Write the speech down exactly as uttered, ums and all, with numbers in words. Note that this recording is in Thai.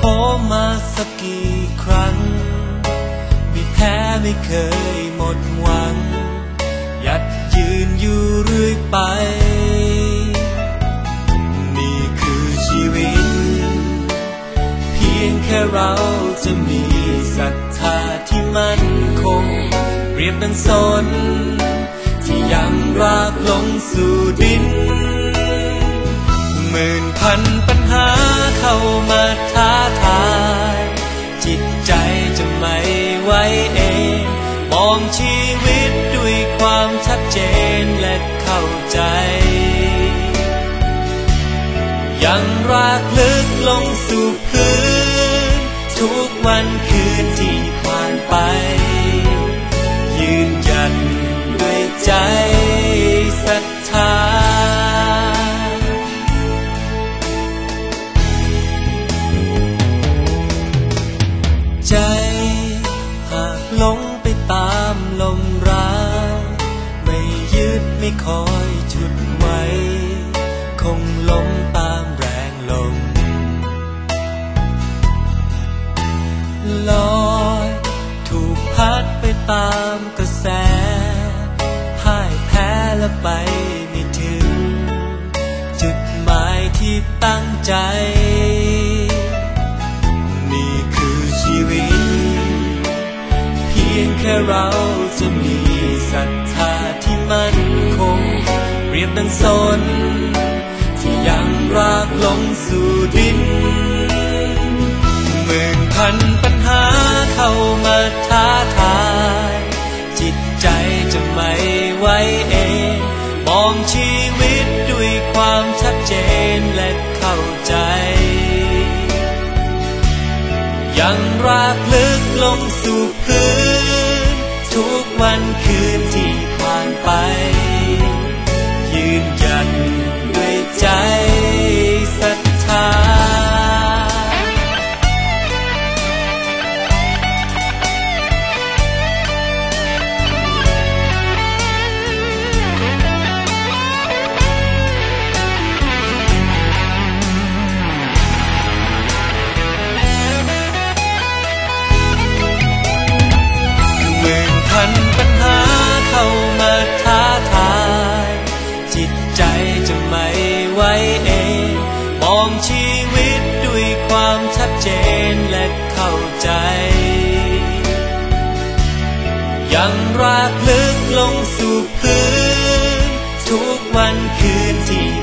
ท้อมาสักกี่ครั้งไม่แพ้ไม่เคยหมดหวังยัดยืนอยู่เรื่อยไปนี่คือชีวิตเพียงแค่เราจะมีศรัทธาที่มั่นคงเปรียบดังสนที่ยังรากลงสู่ดินหมื่นพันปัญหาเข้ามาท้าทายจิตใจจะไม่ไหวเองมองชีวิตด้วยความชัดเจนและเข้าใจยังรากลึกลงสู่พื้นทุกวันคืนที่ผ่านไปยืนหยัดด้วยใจศรัทธาใจหากหลงไปตามลมร้ายไม่ยึดไม่คอยฉุดไว้คงล้มตามแรงลมลอยถูกพัดไปตามกระแสพ่ายแพ้และไปไม่ถึงจุดหมายที่ตั้งใจนี่คือชีวิตเพียงแค่เราจะมีศรัทธาที่มั่นคงเปรียบดังสนที่ยังรากลงสู่ดินหมื่นพันปัญหาเข้ามาท้าทายจิตใจจะไม่ไหวเองมองชีวิตด้วยความชัดเจนและเข้าใจยังรากลึกลงสู่พื้นทุกวันคืนที่ผ่านไปยืนหยัดด้วยใจศรัทธาปัญหาเข้ามาท้าทายจิตใจจะไม่ไหวเองมองชีวิตด้วยความชัดเจนและเข้าใจยังรากลึกลงสู่พื้นทุกวันคืนที่